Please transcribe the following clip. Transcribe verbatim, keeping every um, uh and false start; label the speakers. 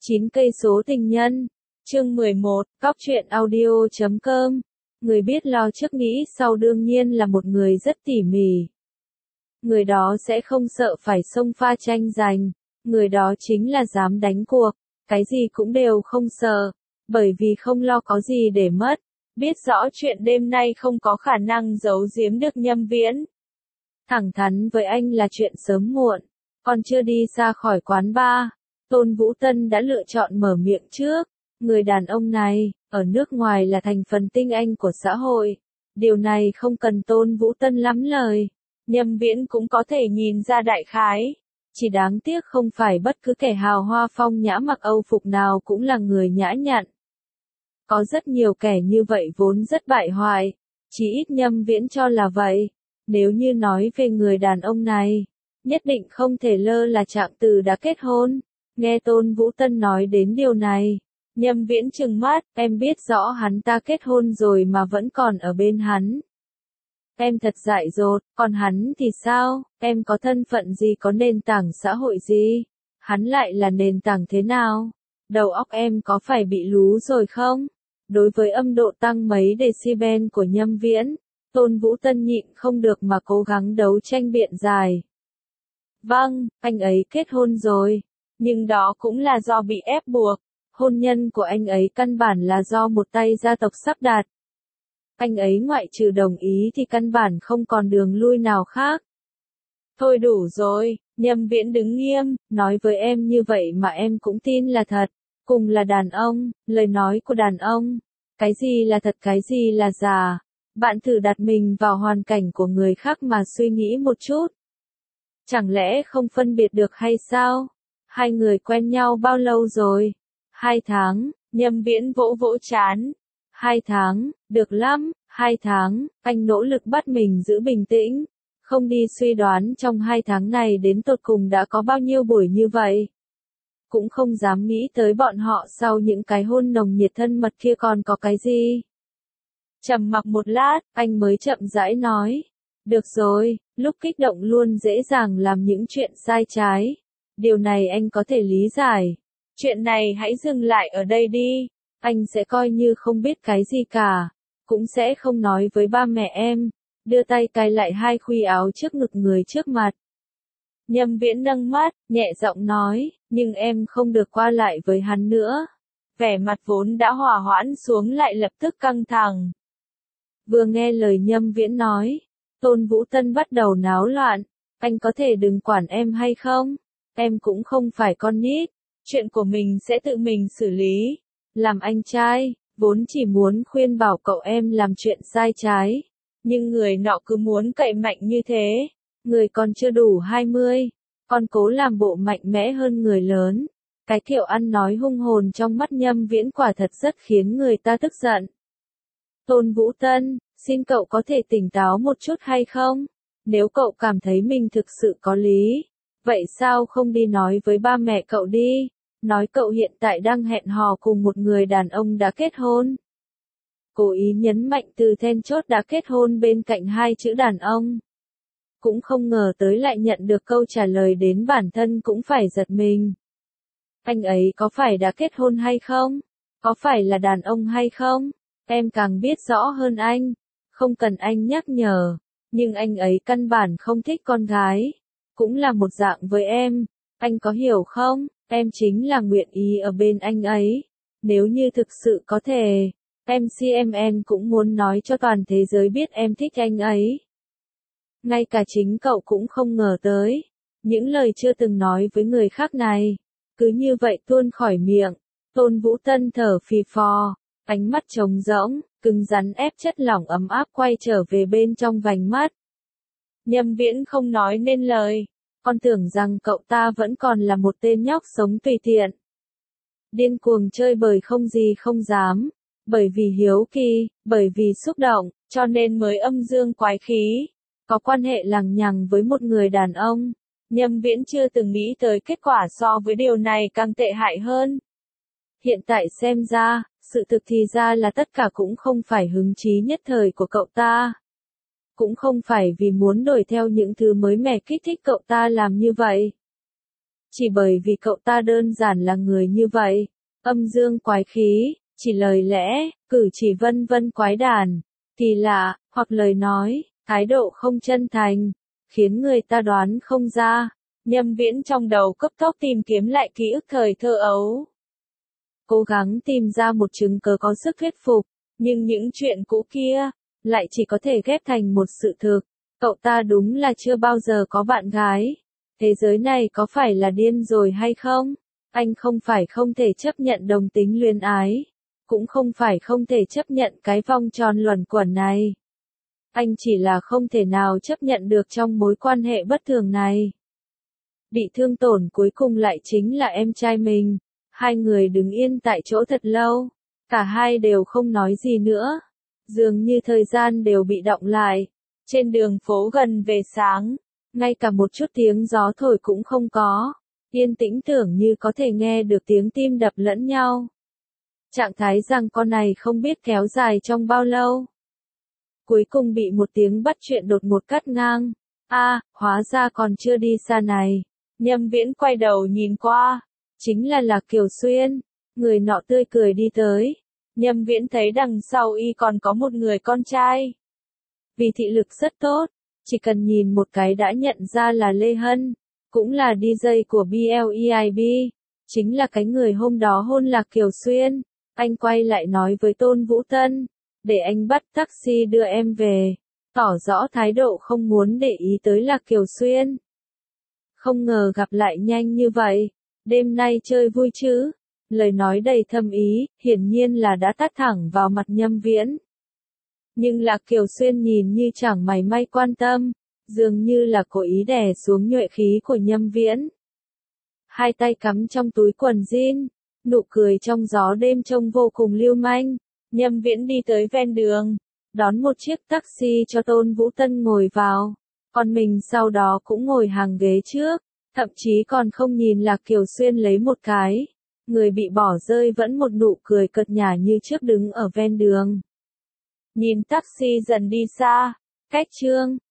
Speaker 1: chín cây số tình nhân. Chương mười một, Cóc truyện audio chấm com. Người biết lo trước nghĩ sau đương nhiên là một người rất tỉ mỉ. Người đó sẽ không sợ phải xông pha tranh giành. Người đó chính là dám đánh cuộc, cái gì cũng đều không sợ, bởi vì không lo có gì để mất. Biết rõ chuyện đêm nay không có khả năng giấu giếm được Nhâm Viễn. Thẳng thắn với anh là chuyện sớm muộn, còn chưa đi ra khỏi quán bar. Tôn Vũ Tân đã lựa chọn mở miệng trước. Người đàn ông này, ở nước ngoài là thành phần tinh anh của xã hội. Điều này không cần Tôn Vũ Tân lắm lời. Nhâm Viễn cũng có thể nhìn ra đại khái. Chỉ đáng tiếc không phải bất cứ kẻ hào hoa phong nhã mặc Âu phục nào cũng là người nhã nhặn. Có rất nhiều kẻ như vậy vốn rất bại hoại. Chỉ ít Nhâm Viễn cho là vậy. Nếu như nói về người đàn ông này, nhất định không thể lơ là Trạng Từ đã kết hôn. Nghe Tôn Vũ Tân nói đến điều này, Nhâm Viễn trừng mắt, em biết rõ hắn ta kết hôn rồi mà vẫn còn ở bên hắn. Em thật dại dột, còn hắn thì sao, em có thân phận gì, có nền tảng xã hội gì, hắn lại là nền tảng thế nào, đầu óc em có phải bị lú rồi không? Đối với âm độ tăng mấy decibel của Nhâm Viễn, Tôn Vũ Tân nhịn không được mà cố gắng đấu tranh biện giải. Vâng, anh ấy kết hôn rồi, nhưng đó cũng là do bị ép buộc. Hôn nhân của anh ấy căn bản là do một tay gia tộc sắp đặt. Anh ấy ngoại trừ đồng ý thì căn bản không còn đường lui nào khác. Thôi đủ rồi, Nhâm Viễn đứng nghiêm, nói với em như vậy mà em cũng tin là thật. Cùng là đàn ông, lời nói của đàn ông. Cái gì là thật, cái gì là giả. Bạn thử đặt mình vào hoàn cảnh của người khác mà suy nghĩ một chút. Chẳng lẽ không phân biệt được hay sao? Hai người quen nhau bao lâu rồi? Hai tháng, Nhâm Viễn vỗ vỗ trán. Hai tháng, được lắm, hai tháng, anh nỗ lực bắt mình giữ bình tĩnh. Không đi suy đoán trong hai tháng này đến tột cùng đã có bao nhiêu buổi như vậy. Cũng không dám nghĩ tới bọn họ sau những cái hôn nồng nhiệt thân mật kia còn có cái gì. Trầm mặc một lát, anh mới chậm rãi nói. Được rồi, lúc kích động luôn dễ dàng làm những chuyện sai trái. Điều này anh có thể lý giải. Chuyện này hãy dừng lại ở đây đi. Anh sẽ coi như không biết cái gì cả. Cũng sẽ không nói với ba mẹ em. Đưa tay cài lại hai khuy áo trước ngực người trước mặt. Nhâm Viễn nâng mắt, nhẹ giọng nói, nhưng em không được qua lại với hắn nữa. Vẻ mặt vốn đã hòa hoãn xuống lại lập tức căng thẳng. Vừa nghe lời Nhâm Viễn nói, Tôn Vũ Tân bắt đầu náo loạn. Anh có thể đừng quản em hay không? Em cũng không phải con nít. Chuyện của mình sẽ tự mình xử lý. Làm anh trai, vốn chỉ muốn khuyên bảo cậu em làm chuyện sai trái. Nhưng người nọ cứ muốn cậy mạnh như thế. Người còn chưa đủ hai mươi. Còn cố làm bộ mạnh mẽ hơn người lớn. Cái kiểu ăn nói hung hồn trong mắt Nhâm Viễn quả thật rất khiến người ta tức giận. Tôn Vũ Tân, xin cậu có thể tỉnh táo một chút hay không? Nếu cậu cảm thấy mình thực sự có lý, vậy sao không đi nói với ba mẹ cậu đi? Nói cậu hiện tại đang hẹn hò cùng một người đàn ông đã kết hôn. Cố ý nhấn mạnh từ then chốt đã kết hôn bên cạnh hai chữ đàn ông. Cũng không ngờ tới lại nhận được câu trả lời đến bản thân cũng phải giật mình. Anh ấy có phải đã kết hôn hay không? Có phải là đàn ông hay không? Em càng biết rõ hơn anh. Không cần anh nhắc nhở. Nhưng anh ấy căn bản không thích con gái. Cũng là một dạng với em. Anh có hiểu không? Em chính là nguyện ý ở bên anh ấy. Nếu như thực sự có thể, em xê em en cũng muốn nói cho toàn thế giới biết em thích anh ấy. Ngay cả chính cậu cũng không ngờ tới. Những lời chưa từng nói với người khác này. Cứ như vậy tuôn khỏi miệng. Tôn Vũ Tân thở phì phò. Ánh mắt trống rỗng, cứng rắn ép chất lỏng ấm áp quay trở về bên trong vành mắt. Nhâm Viễn không nói nên lời. Con tưởng rằng cậu ta vẫn còn là một tên nhóc sống tùy tiện. Điên cuồng chơi bời không gì không dám. Bởi vì hiếu kỳ, bởi vì xúc động, cho nên mới âm dương quái khí. Có quan hệ lằng nhằng với một người đàn ông. Nhâm Viễn chưa từng nghĩ tới kết quả so với điều này càng tệ hại hơn. Hiện tại xem ra, sự thực thì ra là tất cả cũng không phải hứng chí nhất thời của cậu ta. Cũng không phải vì muốn đuổi theo những thứ mới mẻ kích thích cậu ta làm như vậy. Chỉ bởi vì cậu ta đơn giản là người như vậy, âm dương quái khí, chỉ lời lẽ, cử chỉ vân vân quái đản, kỳ lạ, hoặc lời nói, thái độ không chân thành, khiến người ta đoán không ra. Nhâm Viễn trong đầu cấp tốc tìm kiếm lại ký ức thời thơ ấu. Cố gắng tìm ra một chứng cớ có sức thuyết phục, nhưng những chuyện cũ kia, lại chỉ có thể ghép thành một sự thực. Cậu ta đúng là chưa bao giờ có bạn gái. Thế giới này có phải là điên rồi hay không? Anh không phải không thể chấp nhận đồng tính luyến ái. Cũng không phải không thể chấp nhận cái vòng tròn luẩn quẩn này. Anh chỉ là không thể nào chấp nhận được trong mối quan hệ bất thường này. Bị thương tổn cuối cùng lại chính là em trai mình. Hai người đứng yên tại chỗ thật lâu. Cả hai đều không nói gì nữa. Dường như thời gian đều bị đọng lại. Trên đường phố gần về sáng, ngay cả một chút tiếng gió thổi cũng không có. Yên tĩnh tưởng như có thể nghe được tiếng tim đập lẫn nhau. Trạng thái rằng con này không biết kéo dài trong bao lâu. Cuối cùng bị một tiếng bắt chuyện đột ngột cắt ngang. A, à, hóa ra còn chưa đi xa này. Nhâm Viễn quay đầu nhìn qua. Chính là Lạc Kiều Xuyên. Người nọ tươi cười đi tới. Nhâm Viễn thấy đằng sau y còn có một người con trai. Vì thị lực rất tốt. Chỉ cần nhìn một cái đã nhận ra là Lê Hân. Cũng là đi jây của bê lờ e i bê. Chính là cái người hôm đó hôn Lạc Kiều Xuyên. Anh quay lại nói với Tôn Vũ Tân. Để anh bắt taxi đưa em về. Tỏ rõ thái độ không muốn để ý tới Lạc Kiều Xuyên. Không ngờ gặp lại nhanh như vậy. Đêm nay chơi vui chứ? Lời nói đầy thâm ý, hiển nhiên là đã tát thẳng vào mặt Nhâm Viễn. Nhưng Lạc Kiều Xuyên nhìn như chẳng mảy may quan tâm. Dường như là cố ý đè xuống nhuệ khí của Nhâm Viễn. Hai tay cắm trong túi quần jean. Nụ cười trong gió đêm trông vô cùng lưu manh. Nhâm Viễn đi tới ven đường. Đón một chiếc taxi cho Tôn Vũ Tân ngồi vào. Còn mình sau đó cũng ngồi hàng ghế trước. Thậm chí còn không nhìn Lạc Kiều Xuyên lấy một cái. Người bị bỏ rơi vẫn một nụ cười cợt nhả như trước đứng ở ven đường. Nhìn taxi dần đi xa. Cách Trương.